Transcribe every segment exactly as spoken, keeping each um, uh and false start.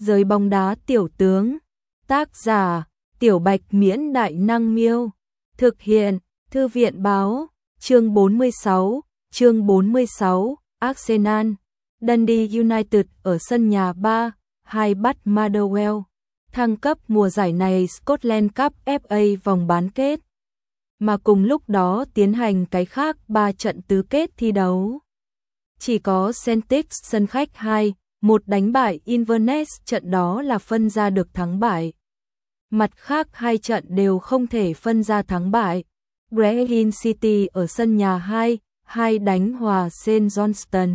Giới bóng đá tiểu tướng. Tác giả: Tiểu Bạch Miễn Đại Năng Miêu. Thực hiện: Thư viện Báo. Chương bốn mươi sáu. Chương bốn mươi sáu. Arsenal. Dundee United ở sân nhà ba hai bắt Motherwell. Thăng cấp mùa giải này Scotland Cup ép a vòng bán kết. Mà cùng lúc đó tiến hành cái khác ba trận tứ kết thi đấu. Chỉ có Celtic sân khách hai một đánh bại Inverness, trận đó là phân ra được thắng bại. Mặt khác hai trận đều không thể phân ra thắng bại. Brechin City ở sân nhà hai hai đánh hòa Saint Johnstone.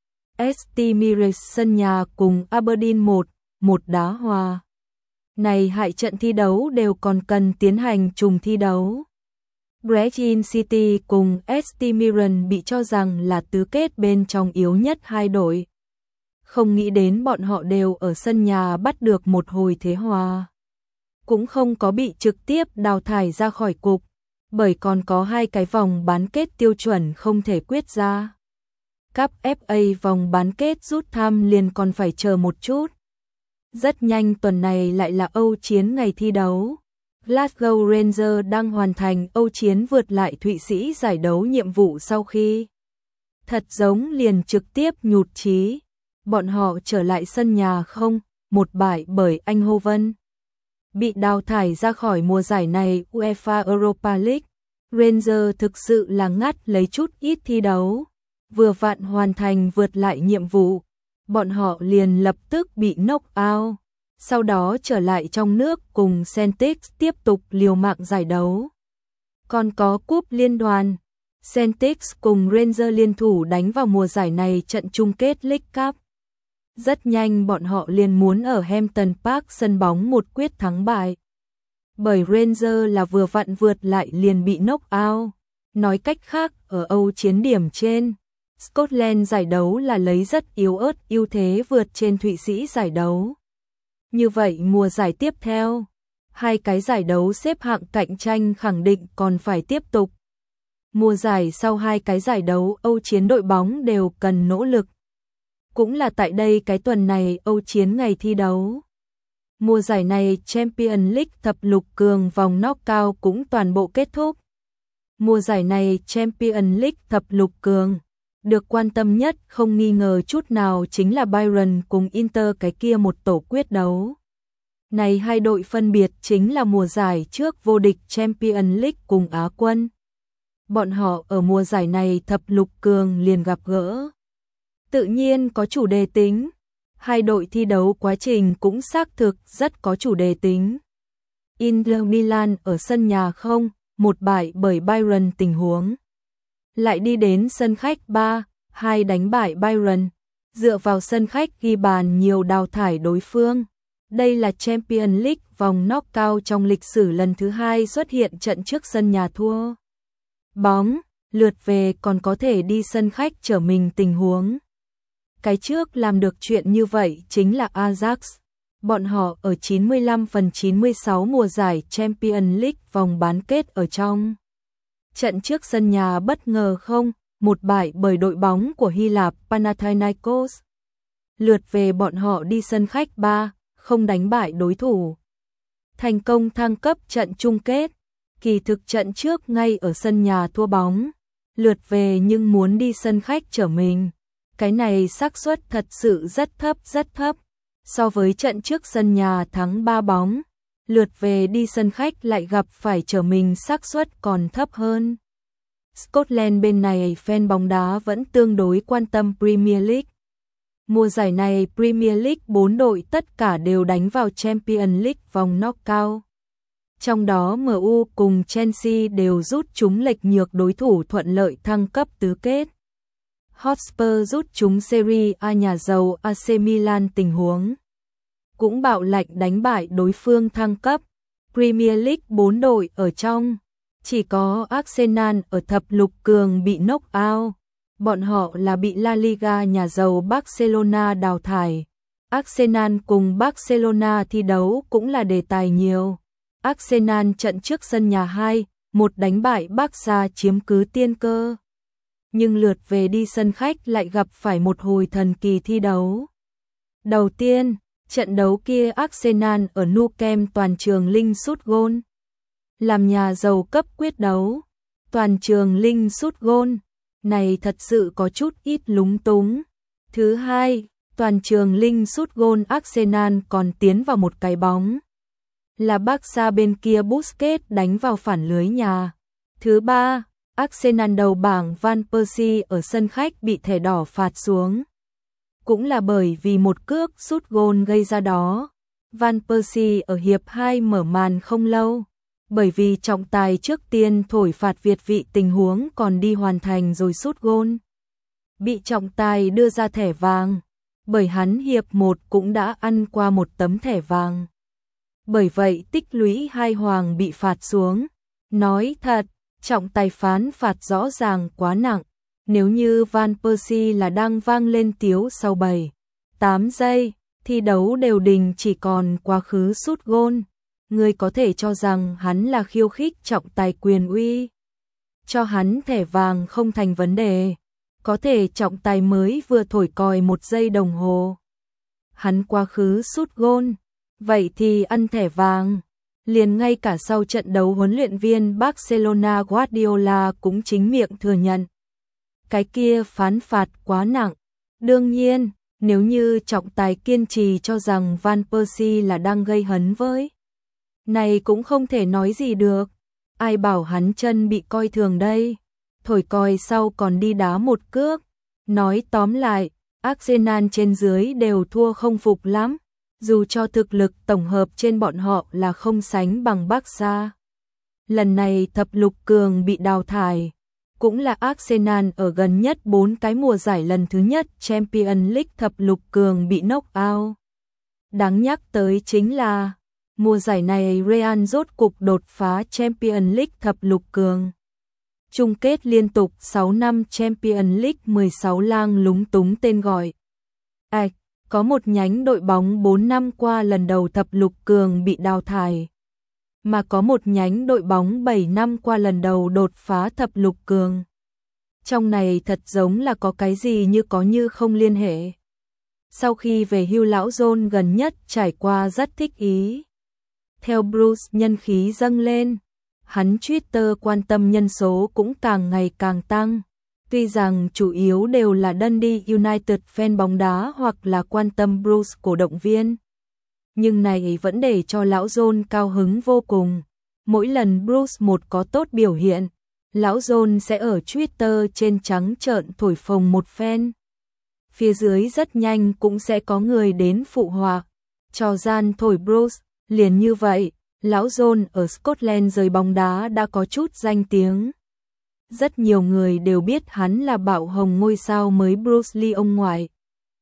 St Mirren sân nhà cùng Aberdeen một một đá hòa. Này hai trận thi đấu đều còn cần tiến hành trùng thi đấu. Brechin City cùng St Mirren bị cho rằng là tứ kết bên trong yếu nhất hai đội. Không nghĩ đến bọn họ đều ở sân nhà bắt được một hồi thế hòa. Cũng không có bị trực tiếp đào thải ra khỏi cục, bởi còn có hai cái vòng bán kết tiêu chuẩn không thể quyết ra. Cup ép a vòng bán kết rút thăm liền còn phải chờ một chút. Rất nhanh tuần này lại là Âu chiến ngày thi đấu. Glasgow Rangers đang hoàn thành Âu chiến vượt lại Thụy Sĩ giải đấu nhiệm vụ sau khi thật giống liền trực tiếp nhụt chí. Bọn họ trở lại sân nhà không một bại bởi Eindhoven. Bị đào thải ra khỏi mùa giải này UEFA Europa League. Rangers thực sự là ngắt lấy chút ít thi đấu. Vừa vặn hoàn thành vượt lại nhiệm vụ, bọn họ liền lập tức bị knock out. Sau đó trở lại trong nước cùng Celtic tiếp tục liều mạng giải đấu. Còn có cúp liên đoàn, Celtic cùng Rangers liên thủ đánh vào mùa giải này trận chung kết League Cup. Rất nhanh bọn họ liền muốn ở Hampton Park sân bóng một quyết thắng bại. Bởi Rangers là vừa vặn vượt lại liền bị knock out. Nói cách khác, ở Âu chiến điểm trên, Scotland giải đấu là lấy rất yếu ớt ưu thế vượt trên Thụy Sĩ giải đấu. Như vậy mùa giải tiếp theo, hai cái giải đấu xếp hạng cạnh tranh khẳng định còn phải tiếp tục. Mùa giải sau hai cái giải đấu Âu chiến đội bóng đều cần nỗ lực. Cũng là tại đây cái tuần này Âu chiến ngày thi đấu. Mùa giải này Champions League thập lục cường vòng knockout cũng toàn bộ kết thúc. Mùa giải này Champions League thập lục cường, được quan tâm nhất không nghi ngờ chút nào chính là Bayern cùng Inter cái kia một tổ quyết đấu. Này hai đội phân biệt chính là mùa giải trước vô địch Champions League cùng Á quân. Bọn họ ở mùa giải này thập lục cường liền gặp gỡ. Tự nhiên có chủ đề tính. Hai đội thi đấu quá trình cũng xác thực rất có chủ đề tính. Inter Milan ở sân nhà không một bại bởi Bayern tình huống. Lại đi đến sân khách ba hai đánh bại Bayern, dựa vào sân khách ghi bàn nhiều đào thải đối phương. Đây là Champions League vòng knockout trong lịch sử lần thứ hai xuất hiện trận trước sân nhà thua bóng, lượt về còn có thể đi sân khách trở mình tình huống. Cái trước làm được chuyện như vậy chính là Ajax. Bọn họ ở chín mươi lăm phần chín mươi sáu mùa giải Champions League vòng bán kết ở trong. Trận trước sân nhà bất ngờ không một bại bởi đội bóng của Hy Lạp Panathinaikos. Lượt về bọn họ đi sân khách ba không đánh bại đối thủ. Thành công thăng cấp trận chung kết. Kỳ thực trận trước ngay ở sân nhà thua bóng. Lượt về nhưng muốn đi sân khách trở mình. Cái này xác suất thật sự rất thấp rất thấp. So với trận trước sân nhà thắng ba bóng, lượt về đi sân khách lại gặp phải trở mình xác suất còn thấp hơn. Scotland bên này fan bóng đá vẫn tương đối quan tâm Premier League. Mùa giải này Premier League bốn đội tất cả đều đánh vào Champions League vòng knockout. Trong đó em u cùng Chelsea đều rút chúng lệch nhược đối thủ thuận lợi thăng cấp tứ kết. Hotspur rút chúng Serie A nhà giàu a xê Milan tình huống. Cũng bạo lệnh đánh bại đối phương thăng cấp. Premier League bốn đội ở trong. Chỉ có Arsenal ở thập lục cường bị knock out. Bọn họ là bị La Liga nhà giàu Barcelona đào thải. Arsenal cùng Barcelona thi đấu cũng là đề tài nhiều. Arsenal trận trước sân nhà hai một đánh bại Barca chiếm cứ tiên cơ. Nhưng lượt về đi sân khách lại gặp phải một hồi thần kỳ thi đấu. Đầu tiên, Trận đấu kia Arsenal ở Nou Camp toàn trường linh sút gôn. Làm nhà giàu cấp quyết đấu, toàn trường linh sút gôn, này thật sự có chút ít lúng túng. Thứ hai, toàn trường linh sút gôn Arsenal còn tiến vào một cái bóng. Là Barca bên kia Busquets đánh vào phản lưới nhà. Thứ ba, Arsenal đầu bảng Van Persie ở sân khách bị thẻ đỏ phạt xuống. Cũng là bởi vì một cước sút gôn gây ra đó. Van Persie ở hiệp hai mở màn không lâu, bởi vì trọng tài trước tiên thổi phạt việt vị tình huống còn đi hoàn thành rồi sút gôn. Bị trọng tài đưa ra thẻ vàng, bởi hắn hiệp một cũng đã ăn qua một tấm thẻ vàng. Bởi vậy tích lũy hai hoàng bị phạt xuống. Nói thật, trọng tài phán phạt rõ ràng quá nặng. Nếu như Van Persie là đang vang lên tiếu sau bảy, tám giây, thi đấu đều đình chỉ còn quá khứ sút gôn. Người có thể cho rằng hắn là khiêu khích trọng tài quyền uy. Cho hắn thẻ vàng không thành vấn đề. Có thể trọng tài mới vừa thổi còi một giây đồng hồ. Hắn quá khứ sút gôn. Vậy thì ăn thẻ vàng. Liền ngay cả sau trận đấu huấn luyện viên Barcelona Guardiola cũng chính miệng thừa nhận. Cái kia phán phạt quá nặng. Đương nhiên, nếu như trọng tài kiên trì cho rằng Van Persie là đang gây hấn với. Này cũng không thể nói gì được. Ai bảo hắn chân bị coi thường đây. Thổi còi sau còn đi đá một cước. Nói tóm lại, Arsenal trên dưới đều thua không phục lắm. Dù cho thực lực tổng hợp trên bọn họ là không sánh bằng Barca. Lần này thập lục cường bị đào thải. Cũng là Arsenal ở gần nhất bốn cái mùa giải lần thứ nhất Champions League thập lục cường bị knock out. Đáng nhắc tới chính là mùa giải này Real rốt cục đột phá Champions League thập lục cường. Chung kết liên tục sáu năm Champions League mười sáu lang lúng túng tên gọi. À, có một nhánh đội bóng bốn năm qua lần đầu thập lục cường bị đào thải. Mà có một nhánh đội bóng bảy năm qua lần đầu đột phá thập lục cường. Trong này thật giống là có cái gì như có như không liên hệ. Sau khi về hưu lão John gần nhất trải qua rất thích ý. Theo Bruce nhân khí dâng lên, hắn Twitter quan tâm nhân số cũng càng ngày càng tăng. Tuy rằng chủ yếu đều là Dundee United fan bóng đá hoặc là quan tâm Bruce cổ động viên. Nhưng này vẫn để cho lão John cao hứng vô cùng. Mỗi lần Bruce một có tốt biểu hiện, lão John sẽ ở Twitter trên trắng trợn thổi phồng một phen. Phía dưới rất nhanh cũng sẽ có người đến phụ họa, trò gian thổi Bruce. Liền như vậy, lão John ở Scotland rời bóng đá đã có chút danh tiếng. Rất nhiều người đều biết hắn là bạo hồng ngôi sao mới Bruce Lee ông ngoại.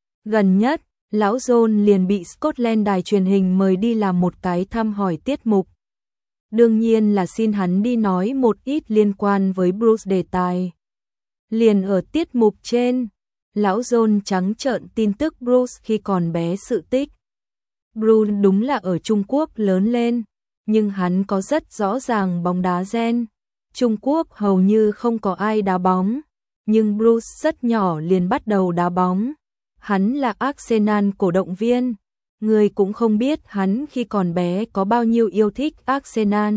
Gần nhất, lão John liền bị Scotland đài truyền hình mời đi làm một cái thăm hỏi tiết mục. Đương nhiên là xin hắn đi nói một ít liên quan với Bruce đề tài. Liền ở tiết mục trên, lão John trắng trợn tin tức Bruce khi còn bé sự tích. Bruce đúng là ở Trung Quốc lớn lên, nhưng hắn có rất rõ ràng bóng đá gen. Trung Quốc hầu như không có ai đá bóng, nhưng Bruce rất nhỏ liền bắt đầu đá bóng. Hắn là Arsenal cổ động viên, người cũng không biết hắn khi còn bé có bao nhiêu yêu thích Arsenal.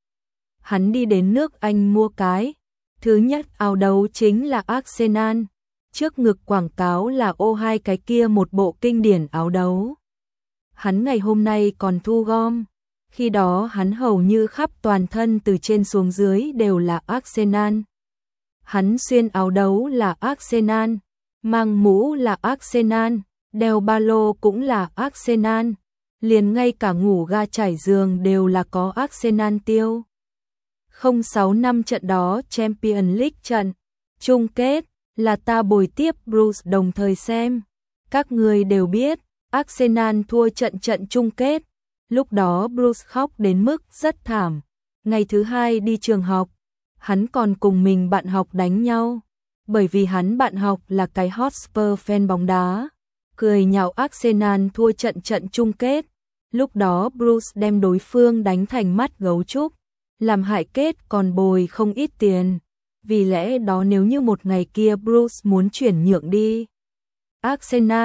Hắn đi đến nước Anh mua cái, thứ nhất áo đấu chính là Arsenal, trước ngực quảng cáo là ô hai cái kia một bộ kinh điển áo đấu. Hắn ngày hôm nay còn thu gom, khi đó hắn hầu như khắp toàn thân từ trên xuống dưới đều là Arsenal. Hắn xuyên áo đấu là Arsenal, mang mũ là Arsenal, đeo ba lô cũng là Arsenal, liền ngay cả ngủ ga trải giường đều là có Arsenal tiêu. không sáu năm trận đó Champions League trận chung kết là ta bồi tiếp Bruce đồng thời xem. Các người đều biết, Arsenal thua trận trận chung kết. Lúc đó Bruce khóc đến mức rất thảm. Ngày thứ hai đi trường học, hắn còn cùng mình bạn học đánh nhau. Bởi vì hắn bạn học là cái Hotspur fan bóng đá. Cười nhạo Arsenal thua trận trận chung kết. Lúc đó Bruce đem đối phương đánh thành mắt gấu trúc. Làm hại kết còn bồi không ít tiền. Vì lẽ đó nếu như một ngày kia Bruce muốn chuyển nhượng đi Arsenal,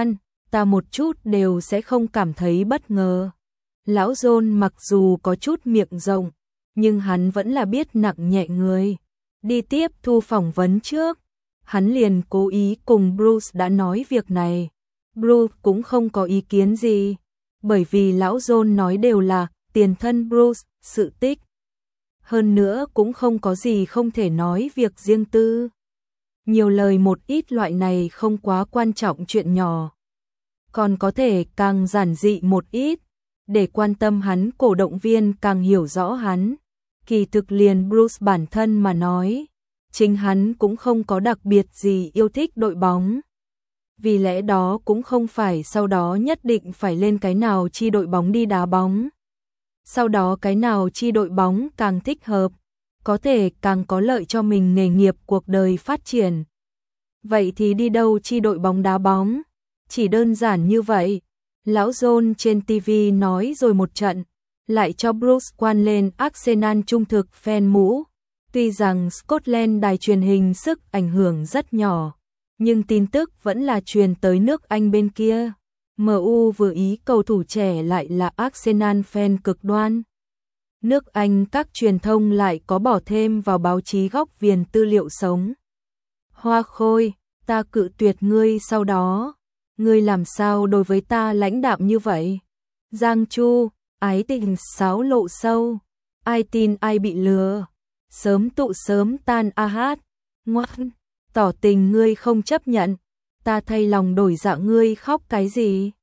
ta một chút đều sẽ không cảm thấy bất ngờ. Lão John mặc dù có chút miệng rộng, nhưng hắn vẫn là biết nặng nhẹ người. Đi tiếp thu phỏng vấn trước, hắn liền cố ý cùng Bruce đã nói việc này. Bruce cũng không có ý kiến gì, bởi vì lão John nói đều là tiền thân Bruce, sự tích. Hơn nữa cũng không có gì không thể nói việc riêng tư. Nhiều lời một ít loại này không quá quan trọng chuyện nhỏ. Còn có thể càng giản dị một ít, để quan tâm hắn cổ động viên càng hiểu rõ hắn. Kỳ thực liền Bruce bản thân mà nói, chính hắn cũng không có đặc biệt gì yêu thích đội bóng. Vì lẽ đó cũng không phải sau đó nhất định phải lên cái nào chi đội bóng đi đá bóng. Sau đó cái nào chi đội bóng càng thích hợp, có thể càng có lợi cho mình nghề nghiệp cuộc đời phát triển. Vậy thì đi đâu chi đội bóng đá bóng? Chỉ đơn giản như vậy. Lão John trên ti vi nói rồi một trận, lại cho Bruce quan lên Arsenal trung thực fan mũ. Tuy rằng Scotland đài truyền hình sức ảnh hưởng rất nhỏ, nhưng tin tức vẫn là truyền tới nước Anh bên kia. em u vừa ý cầu thủ trẻ lại là Arsenal fan cực đoan. Nước Anh các truyền thông lại có bỏ thêm vào báo chí góc viền tư liệu sống. Hoa Khôi, ta cự tuyệt ngươi sau đó. Ngươi làm sao đối với ta lãnh đạm như vậy? Giang Chu, ái tình sáo lộ sâu. Ai tin ai bị lừa. Sớm tụ sớm tan a hát. Ngoan, tỏ tình ngươi không chấp nhận. Ta thay lòng đổi dạ ngươi khóc cái gì?